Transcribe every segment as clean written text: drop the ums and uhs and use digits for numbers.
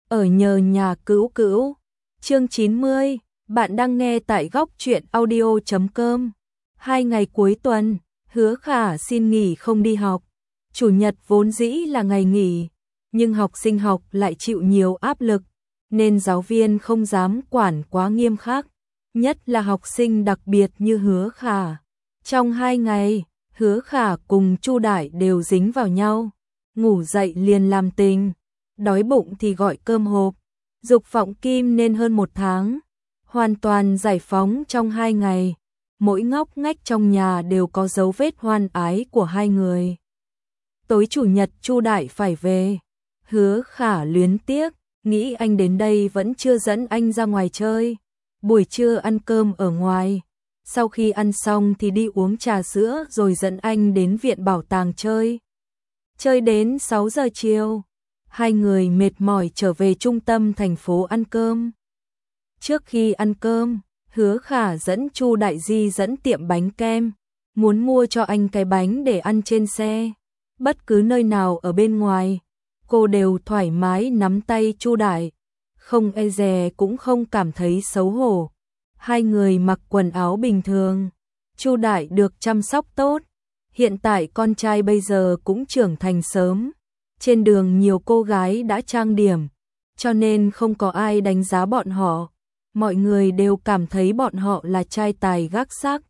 Ở nhờ nhà cữu cữu. Chương 90, bạn đang nghe tại góc truyện audio.com. 2 ngày cuối tuần, Hứa Khả xin nghỉ không đi học. Chủ nhật vốn dĩ là ngày nghỉ, nhưng học sinh học lại chịu nhiều áp lực, nên giáo viên không dám quản quá nghiêm khắc, nhất là học sinh đặc biệt như Hứa Khả. Trong 2 ngày, Hứa Khả cùng Chu Đại đều dính vào nhau, ngủ dậy liền làm tình, đói bụng thì gọi cơm hộp, dục vọng kim nên hơn 1 tháng, hoàn toàn giải phóng trong 2 ngày. Mỗi ngóc ngách trong nhà đều có dấu vết hoan ái của hai người. Tối chủ nhật Chu Đại phải về, Hứa Khả luyến tiếc, nghĩ anh đến đây vẫn chưa dẫn anh ra ngoài chơi. Buổi trưa ăn cơm ở ngoài, sau khi ăn xong thì đi uống trà sữa rồi dẫn anh đến viện bảo tàng chơi. Chơi đến 6 giờ chiều, hai người mệt mỏi trở về trung tâm thành phố ăn cơm. Trước khi ăn cơm, Hứa Khả dẫn Chu Đại Di dẫn tiệm bánh kem, muốn mua cho anh cái bánh để ăn trên xe. Bất cứ nơi nào ở bên ngoài, cô đều thoải mái nắm tay Chu Đại, không e dè cũng không cảm thấy xấu hổ. Hai người mặc quần áo bình thường, Chu Đại được chăm sóc tốt. Hiện tại con trai bây giờ cũng trưởng thành sớm, trên đường nhiều cô gái đã trang điểm, cho nên không có ai đánh giá bọn họ. Mọi người đều cảm thấy bọn họ là trai tài gác sắc.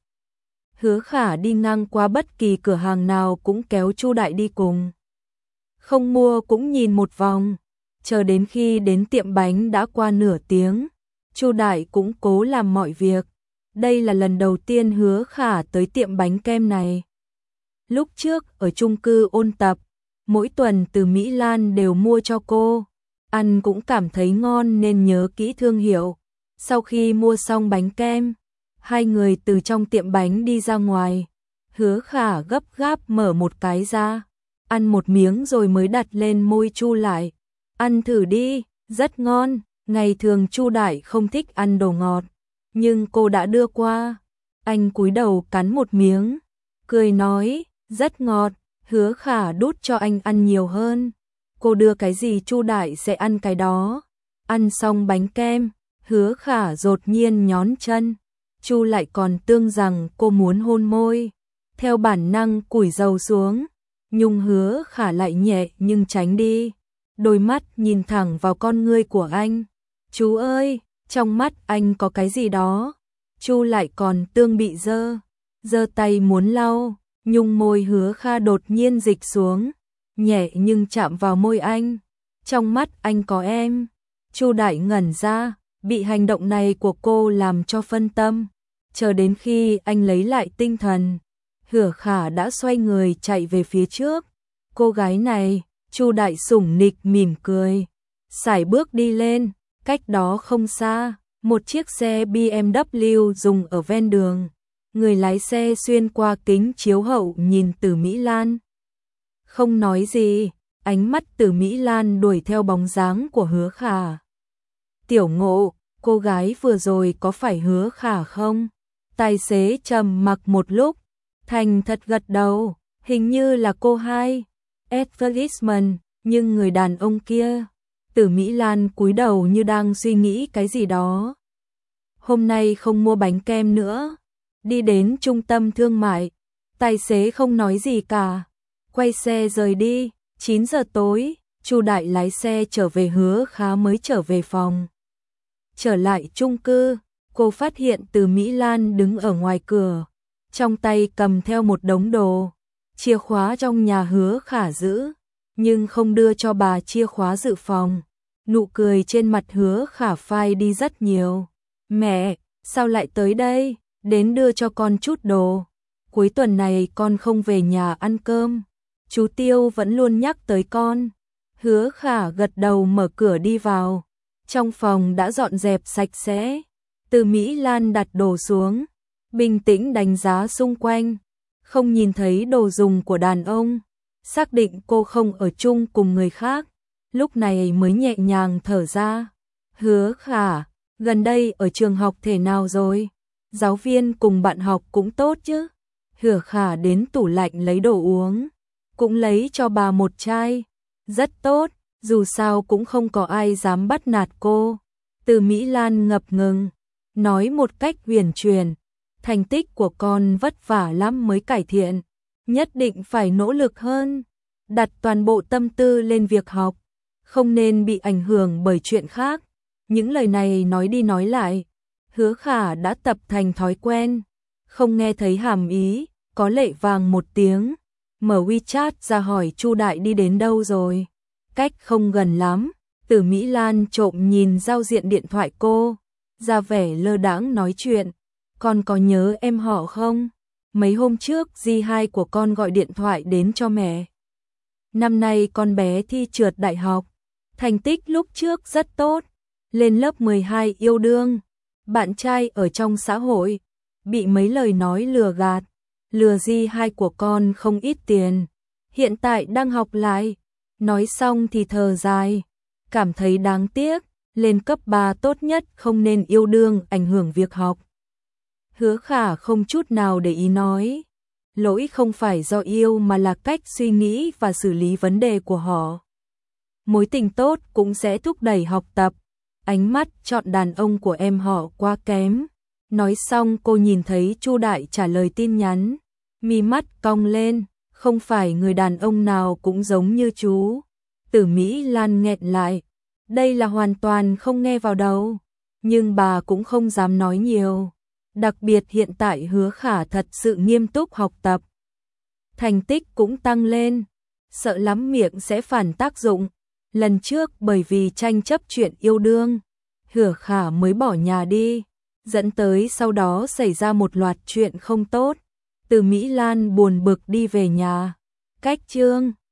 Hứa Khả đi ngang qua bất kỳ cửa hàng nào cũng kéo Chu Đại đi cùng. Không mua cũng nhìn một vòng, chờ đến khi đến tiệm bánh đã qua nửa tiếng. Chu Đại cũng cố làm mọi việc. Đây là lần đầu tiên Hứa Khả tới tiệm bánh kem này. Lúc trước ở chung cư ôn tập, mỗi tuần từ Mỹ Lan đều mua cho cô. Ăn cũng cảm thấy ngon nên nhớ kỹ thương hiệu. Sau khi mua xong bánh kem, hai người từ trong tiệm bánh đi ra ngoài. Hứa Khả gấp gáp mở một cái ra, ăn một miếng rồi mới đặt lên môi Chu lại. Ăn thử đi, rất ngon. Ngày thường Chu Đại không thích ăn đồ ngọt, nhưng cô đã đưa qua. Anh cúi đầu cắn một miếng, cười nói, rất ngọt. Hứa Khả đút cho anh ăn nhiều hơn. Cô đưa cái gì Chu Đại sẽ ăn cái đó. Ăn xong bánh kem, Hứa Khả đột nhiên nhón chân. Chu lại còn tưởng rằng cô muốn hôn môi, theo bản năng cúi đầu xuống, nhưng Hứa Khả lại nhẹ nhưng tránh đi. Đôi mắt nhìn thẳng vào con ngươi của anh. Chú ơi, trong mắt anh có cái gì đó. Chu lại còn tưởng bị giơ tay muốn lau, nhưng môi Hứa Khả đột nhiên dịch xuống, nhẹ nhưng chạm vào môi anh. Trong mắt anh có em. Chu Đại ngẩn ra, bị hành động này của cô làm cho phân tâm. Chờ đến khi anh lấy lại tinh thần, Hứa Khả đã xoay người chạy về phía trước. Cô gái này, Chu Đại sủng nịch mỉm cười, sải bước đi lên. Cách đó không xa, một chiếc xe BMW dừng ở ven đường. Người lái xe xuyên qua kính chiếu hậu nhìn Từ Mỹ Lan. Không nói gì, ánh mắt Từ Mỹ Lan đuổi theo bóng dáng của Hứa Khả. Tiểu Ngộ, cô gái vừa rồi có phải Hứa Khả không? Tài xế trầm mặc một lúc, thành thật gật đầu, hình như là cô hai. Advertisement, nhưng người đàn ông kia. Từ Mỹ Lan cúi đầu như đang suy nghĩ cái gì đó. Hôm nay không mua bánh kem nữa. Đi đến trung tâm thương mại, tài xế không nói gì cả, quay xe rời đi. 9 giờ tối, Chu Đại lái xe trở về. Hứa Khả mới trở về phòng. Trở lại chung cư, cô phát hiện Từ Mỹ Lan đứng ở ngoài cửa, trong tay cầm theo một đống đồ. Chìa khóa trong nhà Hứa Khả giữ, nhưng không đưa cho bà chìa khóa dự phòng. Nụ cười trên mặt Hứa Khả phai đi rất nhiều. Mẹ, sao lại tới đây? Đến đưa cho con chút đồ. Cuối tuần này con không về nhà ăn cơm. Chú Tiêu vẫn luôn nhắc tới con. Hứa Khả gật đầu mở cửa đi vào. Trong phòng đã dọn dẹp sạch sẽ. Từ Mỹ Lan đặt đồ xuống, bình tĩnh đánh giá xung quanh. Không nhìn thấy đồ dùng của đàn ông, xác định cô không ở chung cùng người khác, lúc này mới nhẹ nhàng thở ra. Hứa Khả, gần đây ở trường học thế nào rồi? Giáo viên cùng bạn học cũng tốt chứ? Hứa Khả đến tủ lạnh lấy đồ uống, cũng lấy cho bà một chai. Rất tốt, dù sao cũng không có ai dám bắt nạt cô. Từ Mỹ Lan ngập ngừng, nói một cách huyền chuyển, thành tích của con vất vả lắm mới cải thiện, nhất định phải nỗ lực hơn, đặt toàn bộ tâm tư lên việc học, không nên bị ảnh hưởng bởi chuyện khác. Những lời này nói đi nói lại, Hứa Khả đã tập thành thói quen, không nghe thấy hàm ý, có lệ vàng một tiếng, mở WeChat ra hỏi Chu Đại đi đến đâu rồi. Cách không gần lắm. Từ Mỹ Lan trộm nhìn giao diện điện thoại cô, ra vẻ lơ đãng nói chuyện. Con có nhớ em họ không? Mấy hôm trước dì hai của con gọi điện thoại đến cho mẹ. Năm nay con bé thi trượt đại học, thành tích lúc trước rất tốt, lên lớp 12 yêu đương, bạn trai ở trong xã hội, bị mấy lời nói lừa gạt, lừa dì hai của con không ít tiền, hiện tại đang học lại. Nói xong thì thở dài, cảm thấy đáng tiếc, lên cấp 3 tốt nhất không nên yêu đương ảnh hưởng việc học. Hứa Khả không chút nào để ý nói, lỗi không phải do yêu mà là cách suy nghĩ và xử lý vấn đề của họ. Mối tình tốt cũng sẽ thúc đẩy học tập, ánh mắt chọn đàn ông của em họ quá kém. Nói xong cô nhìn thấy Chu Đại trả lời tin nhắn, mi mắt cong lên, không phải người đàn ông nào cũng giống như chú. Từ Mỹ Lan nghẹn lại, đây là hoàn toàn không nghe vào đầu, nhưng bà cũng không dám nói nhiều. Đặc biệt hiện tại Hứa Khả thật sự nghiêm túc học tập, thành tích cũng tăng lên, sợ lắm miệng sẽ phản tác dụng. Lần trước bởi vì tranh chấp chuyện yêu đương, Hứa Khả mới bỏ nhà đi, dẫn tới sau đó xảy ra một loạt chuyện không tốt. Từ Mỹ Lan buồn bực đi về nhà, cách trương